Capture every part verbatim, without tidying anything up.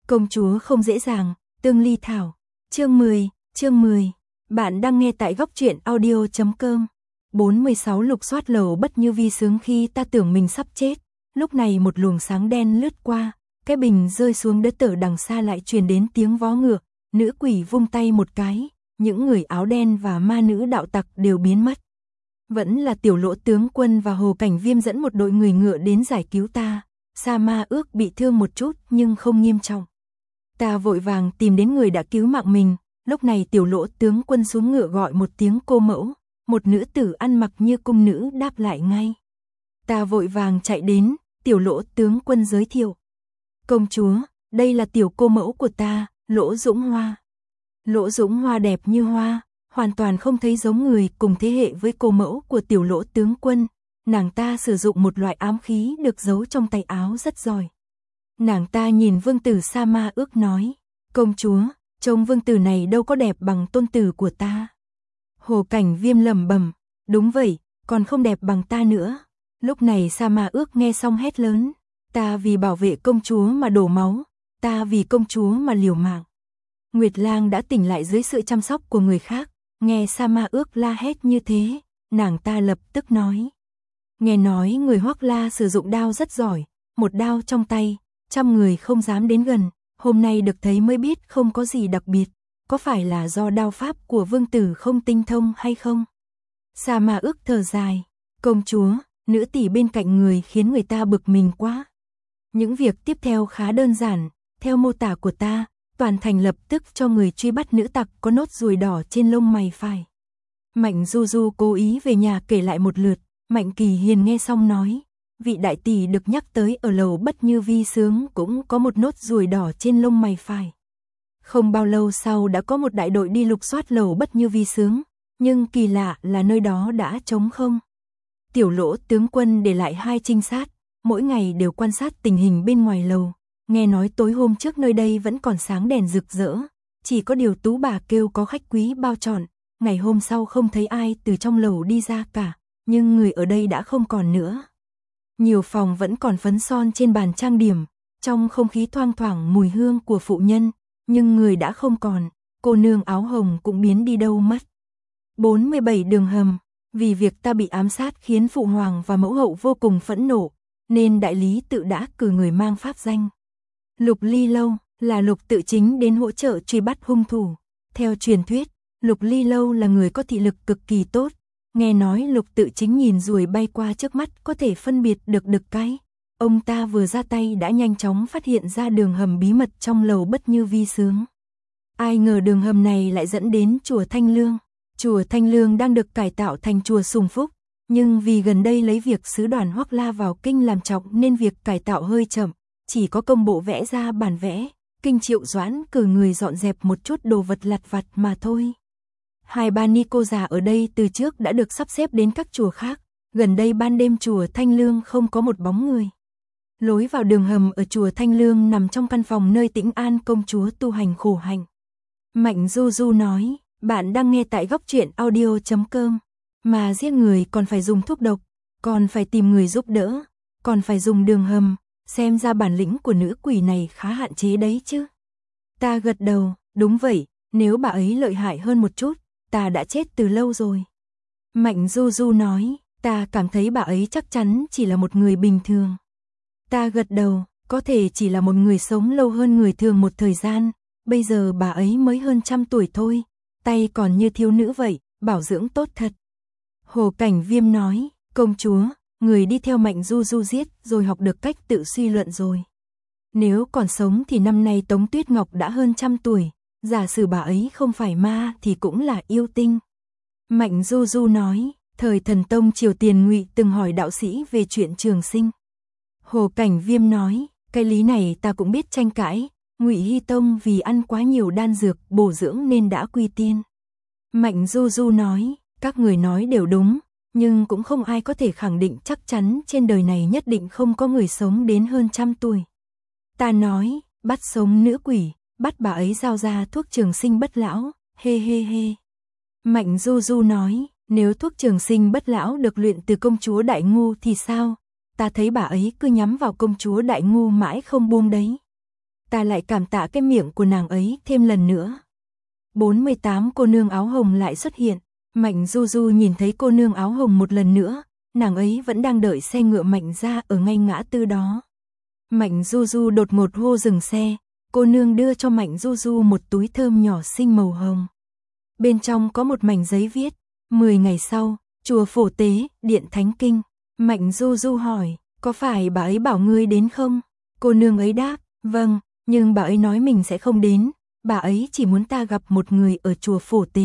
Công chúa không dễ dàng, Tương Ly Thảo. Chương mười, chương mười. Bạn đang nghe tại góc truyện audio chấm com. bốn mươi sáu Lục soát lầu bất như vi sướng khi ta tưởng mình sắp chết. Lúc này một luồng sáng đen lướt qua, cái bình rơi xuống đất, tở đằng xa lại truyền đến tiếng vó ngựa, nữ quỷ vung tay một cái, những người áo đen và ma nữ đạo tặc đều biến mất. Vẫn là Tiểu Lỗ tướng quân và Hồ Cảnh Viêm dẫn một đội người ngựa đến giải cứu ta. Sa Ma Ước bị thương một chút nhưng không nghiêm trọng. Ta vội vàng tìm đến người đã cứu mạng mình. Lúc này Tiểu Lỗ tướng quân xuống ngựa gọi một tiếng cô mẫu, một nữ tử ăn mặc như cung nữ đáp lại ngay. Ta vội vàng chạy đến, Tiểu Lỗ tướng quân giới thiệu. Công chúa, đây là tiểu cô mẫu của ta, Lỗ Dũng Hoa. Lỗ Dũng Hoa đẹp như hoa, hoàn toàn không thấy giống người, cùng thế hệ với cô mẫu của Tiểu Lỗ tướng quân. Nàng ta sử dụng một loại ám khí được giấu trong tay áo rất giỏi. Nàng ta nhìn vương tử Sa Ma Ước nói, công chúa, trông vương tử này đâu có đẹp bằng tôn tử của ta. Hồ Cảnh Viêm lẩm bẩm, đúng vậy, còn không đẹp bằng ta nữa. Lúc này Sa Ma Ước nghe xong hét lớn, ta vì bảo vệ công chúa mà đổ máu, ta vì công chúa mà liều mạng. Nguyệt Lang đã tỉnh lại dưới sự chăm sóc của người khác, nghe Sa Ma Ước la hét như thế, nàng ta lập tức nói. Nghe nói người Hoắc La sử dụng đao rất giỏi, một đao trong tay, trăm người không dám đến gần, hôm nay được thấy mới biết không có gì đặc biệt, có phải là do đao pháp của vương tử không tinh thông hay không? Sa Ma Ước thở dài, công chúa, nữ tỷ bên cạnh người khiến người ta bực mình quá. Những việc tiếp theo khá đơn giản, theo mô tả của ta, toàn thành lập tức cho người truy bắt nữ tặc có nốt ruồi đỏ trên lông mày phải. Mạnh Du Du cố ý về nhà kể lại một lượt. Mạnh Kỳ Hiền nghe xong nói, vị đại tỷ được nhắc tới ở lầu bất như vi sướng cũng có một nốt ruồi đỏ trên lông mày phải. Không bao lâu sau đã có một đại đội đi lục soát lầu bất như vi sướng, nhưng kỳ lạ là nơi đó đã trống không. Tiểu Lỗ tướng quân để lại hai trinh sát, mỗi ngày đều quan sát tình hình bên ngoài lầu, nghe nói tối hôm trước nơi đây vẫn còn sáng đèn rực rỡ, chỉ có điều Tú bà kêu có khách quý bao trọn, ngày hôm sau không thấy ai từ trong lầu đi ra cả. Nhưng người ở đây đã không còn nữa. Nhiều phòng vẫn còn phấn son trên bàn trang điểm, trong không khí thoang thoảng mùi hương của phụ nhân, nhưng người đã không còn, cô nương áo hồng cũng biến đi đâu mất. bốn mươi bảy đường hầm, vì việc ta bị ám sát khiến phụ hoàng và mẫu hậu vô cùng phẫn nộ, nên đại lý tự đã cử người mang pháp danh. Lục Ly Lâu, là Lục tự chính đến hỗ trợ truy bắt hung thủ. Theo truyền thuyết, Lục Ly Lâu là người có thị lực cực kỳ tốt. Nghe nói Lục tự chính nhìn ruồi bay qua trước mắt có thể phân biệt được đực cái. Ông ta vừa ra tay đã nhanh chóng phát hiện ra đường hầm bí mật trong lầu bất như vi sướng. Ai ngờ đường hầm này lại dẫn đến chùa Thanh Lương. Chùa Thanh Lương đang được cải tạo thành chùa Sùng Phúc, nhưng vì gần đây lấy việc sứ đoàn Hoắc La vào kinh làm trọng nên việc cải tạo hơi chậm, chỉ có công bộ vẽ ra bản vẽ, kinh Triệu Doãn cử người dọn dẹp một chút đồ vật lặt vặt mà thôi. Hai ba ni cô già ở đây từ trước đã được sắp xếp đến các chùa khác, gần đây ban đêm chùa Thanh Lương không có một bóng người. Lối vào đường hầm ở chùa Thanh Lương nằm trong căn phòng nơi Tĩnh An công chúa tu hành khổ hạnh. Mạnh Du Du nói, bạn đang nghe tại góc truyện audio chấm com, mà giết người còn phải dùng thuốc độc, còn phải tìm người giúp đỡ, còn phải dùng đường hầm, xem ra bản lĩnh của nữ quỷ này khá hạn chế đấy chứ. Ta gật đầu, đúng vậy, nếu bà ấy lợi hại hơn một chút, ta đã chết từ lâu rồi. Mạnh Du Du nói, ta cảm thấy bà ấy chắc chắn chỉ là một người bình thường. Ta gật đầu, có thể chỉ là một người sống lâu hơn người thường một thời gian, bây giờ bà ấy mới hơn trăm tuổi thôi, tay còn như thiếu nữ vậy, bảo dưỡng tốt thật. Hồ Cảnh Viêm nói, công chúa, người đi theo Mạnh Du Du giết rồi học được cách tự suy luận rồi. Nếu còn sống thì năm nay Tống Tuyết Ngọc đã hơn trăm tuổi. Giả sử bà ấy không phải ma thì cũng là yêu tinh. Mạnh Du Du nói, thời Thần Tông Triều Tiền Ngụy từng hỏi đạo sĩ về chuyện trường sinh. Hồ Cảnh Viêm nói, cái lý này ta cũng biết tranh cãi, Ngụy Hy Tông vì ăn quá nhiều đan dược bổ dưỡng nên đã quy tiên. Mạnh Du Du nói, các người nói đều đúng, nhưng cũng không ai có thể khẳng định chắc chắn trên đời này nhất định không có người sống đến hơn trăm tuổi. Ta nói, bắt sống nữ quỷ, bắt bà ấy giao ra thuốc trường sinh bất lão, hê hê hê. Mạnh Du Du nói, nếu thuốc trường sinh bất lão được luyện từ công chúa Đại Ngu thì sao? Ta thấy bà ấy cứ nhắm vào công chúa Đại Ngu mãi không buông đấy. ta lại cảm tạ cái miệng của nàng ấy thêm lần nữa. bốn mươi tám Cô nương áo hồng lại xuất hiện. Mạnh Du Du nhìn thấy cô nương áo hồng một lần nữa, nàng ấy vẫn đang đợi xe ngựa Mạnh ra ở ngay ngã tư đó. Mạnh Du Du đột ngột hô dừng xe, cô nương đưa cho Mạnh Du Du một túi thơm nhỏ xinh màu hồng. Bên trong có một mảnh giấy viết, mười ngày sau, chùa Phổ Tế, Điện Thánh Kinh. Mạnh Du Du hỏi, có phải bà ấy bảo ngươi đến không? Cô nương ấy đáp, vâng, nhưng bà ấy nói mình sẽ không đến, bà ấy chỉ muốn ta gặp một người ở chùa Phổ Tế.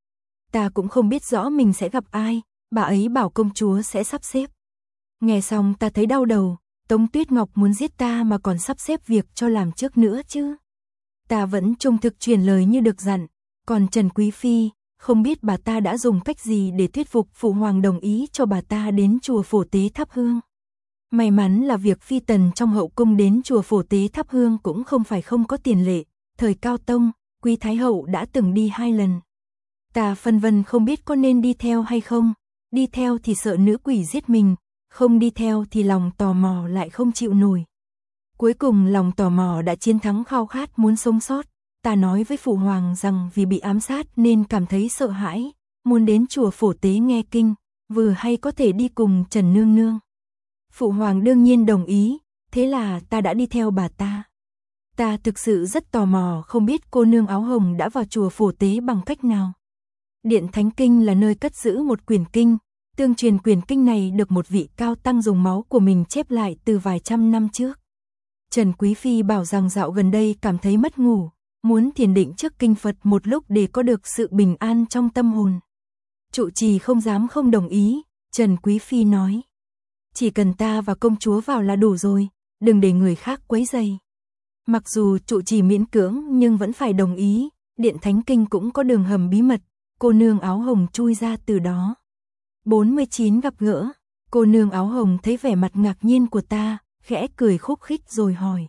Ta cũng không biết rõ mình sẽ gặp ai, bà ấy bảo công chúa sẽ sắp xếp. Nghe xong ta thấy đau đầu, Tống Tuyết Ngọc muốn giết ta mà còn sắp xếp việc cho làm trước nữa chứ. Ta vẫn trung thực truyền lời như được dặn, còn Trần Quý Phi, không biết bà ta đã dùng cách gì để thuyết phục Phụ Hoàng đồng ý cho bà ta đến chùa Phổ Tế thắp hương. May mắn là việc phi tần trong hậu cung đến chùa Phổ Tế thắp hương cũng không phải không có tiền lệ, thời Cao Tông, Quý Thái Hậu đã từng đi hai lần. Ta phân vân không biết có nên đi theo hay không, đi theo thì sợ nữ quỷ giết mình, không đi theo thì lòng tò mò lại không chịu nổi. Cuối cùng lòng tò mò đã chiến thắng khao khát muốn sống sót, ta nói với Phụ Hoàng rằng vì bị ám sát nên cảm thấy sợ hãi, muốn đến chùa Phổ Tế nghe kinh, vừa hay có thể đi cùng Trần Nương Nương. Phụ Hoàng đương nhiên đồng ý, thế là ta đã đi theo bà ta. Ta thực sự rất tò mò không biết cô nương áo hồng đã vào chùa Phổ Tế bằng cách nào. Điện Thánh Kinh là nơi cất giữ một quyển kinh, tương truyền quyển kinh này được một vị cao tăng dùng máu của mình chép lại từ vài trăm năm trước. Trần Quý Phi bảo rằng dạo gần đây cảm thấy mất ngủ, muốn thiền định trước kinh Phật một lúc để có được sự bình an trong tâm hồn. Trụ trì không dám không đồng ý, Trần Quý Phi nói. Chỉ cần ta và công chúa vào là đủ rồi, đừng để người khác quấy rầy. Mặc dù trụ trì miễn cưỡng nhưng vẫn phải đồng ý, Điện Thánh Kinh cũng có đường hầm bí mật, cô nương áo hồng chui ra từ đó. bốn mươi chín Gặp gỡ, cô nương áo hồng thấy vẻ mặt ngạc nhiên của ta, khẽ cười khúc khích rồi hỏi.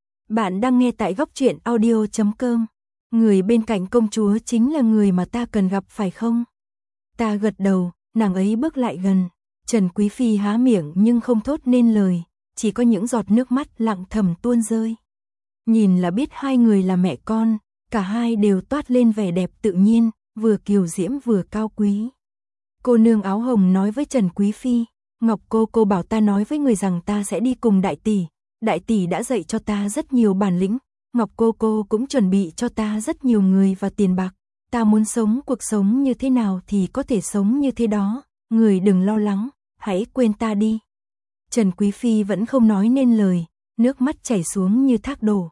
Bạn đang nghe tại góc truyện audio chấm com. Người bên cạnh công chúa chính là người mà ta cần gặp phải không? Ta gật đầu, nàng ấy bước lại gần. Trần Quý Phi há miệng nhưng không thốt nên lời, chỉ có những giọt nước mắt lặng thầm tuôn rơi. Nhìn là biết hai người là mẹ con, cả hai đều toát lên vẻ đẹp tự nhiên, vừa kiều diễm vừa cao quý. Cô nương áo hồng nói với Trần Quý Phi, Ngọc cô cô bảo ta nói với người rằng ta sẽ đi cùng đại tỷ, đại tỷ đã dạy cho ta rất nhiều bản lĩnh, Ngọc cô cô cũng chuẩn bị cho ta rất nhiều người và tiền bạc, ta muốn sống cuộc sống như thế nào thì có thể sống như thế đó, người đừng lo lắng, hãy quên ta đi. Trần Quý Phi vẫn không nói nên lời, nước mắt chảy xuống như thác đổ.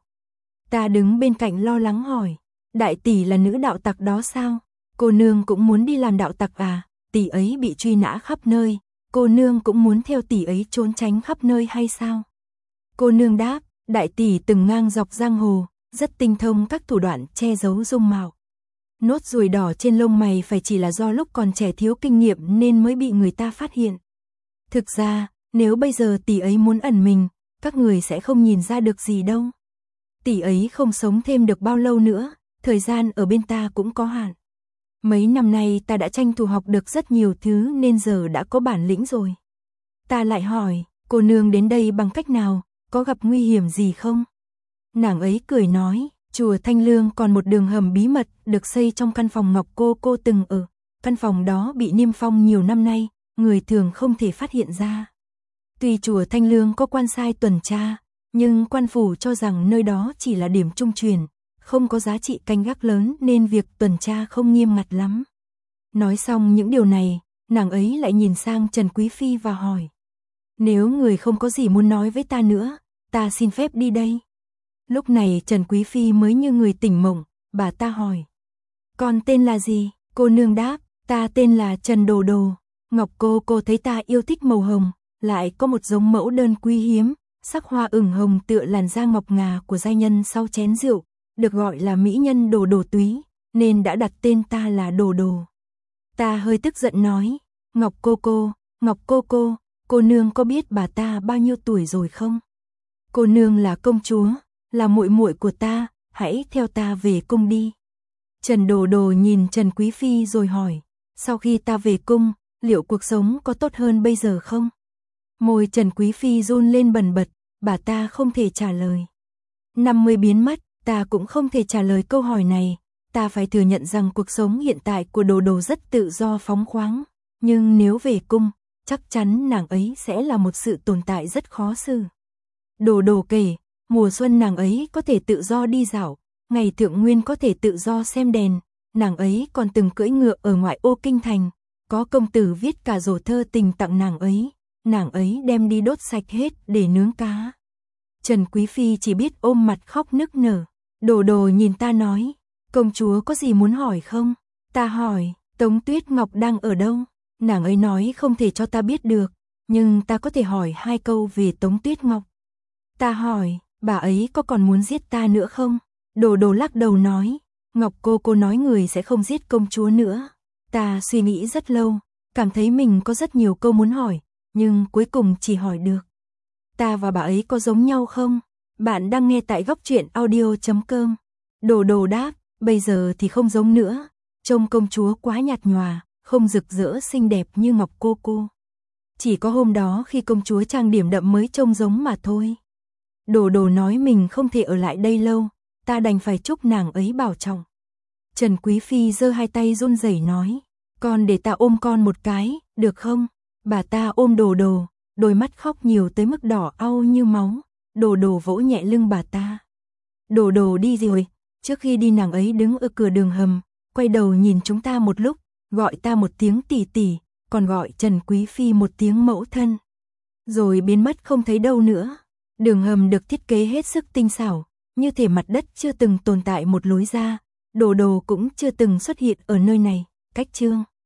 Ta đứng bên cạnh lo lắng hỏi, đại tỷ là nữ đạo tặc đó sao? Cô nương cũng muốn đi làm đạo tặc à? Tỷ ấy bị truy nã khắp nơi, cô nương cũng muốn theo tỷ ấy trốn tránh khắp nơi hay sao? Cô nương đáp, đại tỷ từng ngang dọc giang hồ, rất tinh thông các thủ đoạn che giấu dung mạo. Nốt ruồi đỏ trên lông mày phải chỉ là do lúc còn trẻ thiếu kinh nghiệm nên mới bị người ta phát hiện. Thực ra, nếu bây giờ tỷ ấy muốn ẩn mình, các người sẽ không nhìn ra được gì đâu. Tỷ ấy không sống thêm được bao lâu nữa, thời gian ở bên ta cũng có hạn. Mấy năm nay ta đã tranh thủ học được rất nhiều thứ nên giờ đã có bản lĩnh rồi. Ta lại hỏi, cô nương đến đây bằng cách nào, có gặp nguy hiểm gì không? Nàng ấy cười nói, chùa Thanh Lương còn một đường hầm bí mật được xây trong căn phòng Ngọc cô cô từng ở. Căn phòng đó bị niêm phong nhiều năm nay, người thường không thể phát hiện ra. Tuy chùa Thanh Lương có quan sai tuần tra, nhưng quan phủ cho rằng nơi đó chỉ là điểm trung truyền, không có giá trị canh gác lớn nên việc tuần tra không nghiêm ngặt lắm. Nói xong những điều này, nàng ấy lại nhìn sang Trần Quý Phi và hỏi. Nếu người không có gì muốn nói với ta nữa, ta xin phép đi đây. Lúc này Trần Quý Phi mới như người tỉnh mộng, bà ta hỏi. Con tên là gì? Cô nương đáp, ta tên là Trần Đồ Đồ. Ngọc cô cô thấy ta yêu thích màu hồng, lại có một giống mẫu đơn quý hiếm, sắc hoa ửng hồng tựa làn da ngọc ngà của giai nhân sau chén rượu, được gọi là mỹ nhân Đồ Đồ túy, nên đã đặt tên ta là Đồ Đồ. Ta hơi tức giận nói, Ngọc cô cô, Ngọc cô cô, cô nương có biết bà ta bao nhiêu tuổi rồi không? Cô nương là công chúa, là muội muội của ta, hãy theo ta về cung đi. Trần Đồ Đồ nhìn Trần Quý Phi rồi hỏi, sau khi ta về cung, liệu cuộc sống có tốt hơn bây giờ không? Môi Trần Quý Phi run lên bần bật, bà ta không thể trả lời. năm mươi biến mất, ta cũng không thể trả lời câu hỏi này. Ta phải thừa nhận rằng cuộc sống hiện tại của Đồ Đồ rất tự do phóng khoáng. Nhưng nếu về cung, chắc chắn nàng ấy sẽ là một sự tồn tại rất khó xử. Đồ Đồ kể, mùa xuân nàng ấy có thể tự do đi dạo, ngày thượng nguyên có thể tự do xem đèn, nàng ấy còn từng cưỡi ngựa ở ngoại ô kinh thành, có công tử viết cả rổ thơ tình tặng nàng ấy, nàng ấy đem đi đốt sạch hết để nướng cá. Trần Quý Phi chỉ biết ôm mặt khóc nức nở. Đồ Đồ nhìn ta nói, công chúa có gì muốn hỏi không? Ta hỏi, Tống Tuyết Ngọc đang ở đâu? Nàng ấy nói không thể cho ta biết được, nhưng ta có thể hỏi hai câu về Tống Tuyết Ngọc. Ta hỏi, bà ấy có còn muốn giết ta nữa không? Đồ Đồ lắc đầu nói, Ngọc cô cô nói người sẽ không giết công chúa nữa. Ta suy nghĩ rất lâu, cảm thấy mình có rất nhiều câu muốn hỏi, nhưng cuối cùng chỉ hỏi được. Ta và bà ấy có giống nhau không? Bạn đang nghe tại góc truyện audio chấm com. Đồ Đồ đáp, bây giờ thì không giống nữa. Trông công chúa quá nhạt nhòa, không rực rỡ xinh đẹp như Ngọc cô cô. Chỉ có hôm đó khi công chúa trang điểm đậm mới trông giống mà thôi. Đồ Đồ nói mình không thể ở lại đây lâu, ta đành phải chúc nàng ấy bảo trọng. Trần Quý Phi giơ hai tay run rẩy nói, con để ta ôm con một cái, được không? Bà ta ôm Đồ Đồ, đôi mắt khóc nhiều tới mức đỏ au như máu. Đồ Đồ vỗ nhẹ lưng bà ta. Đồ Đồ đi rồi, trước khi đi nàng ấy đứng ở cửa đường hầm, quay đầu nhìn chúng ta một lúc, gọi ta một tiếng tỷ tỷ, còn gọi Trần Quý Phi một tiếng mẫu thân. Rồi biến mất không thấy đâu nữa. Đường hầm được thiết kế hết sức tinh xảo, như thể mặt đất chưa từng tồn tại một lối ra. Đồ Đồ cũng chưa từng xuất hiện ở nơi này. Cách chương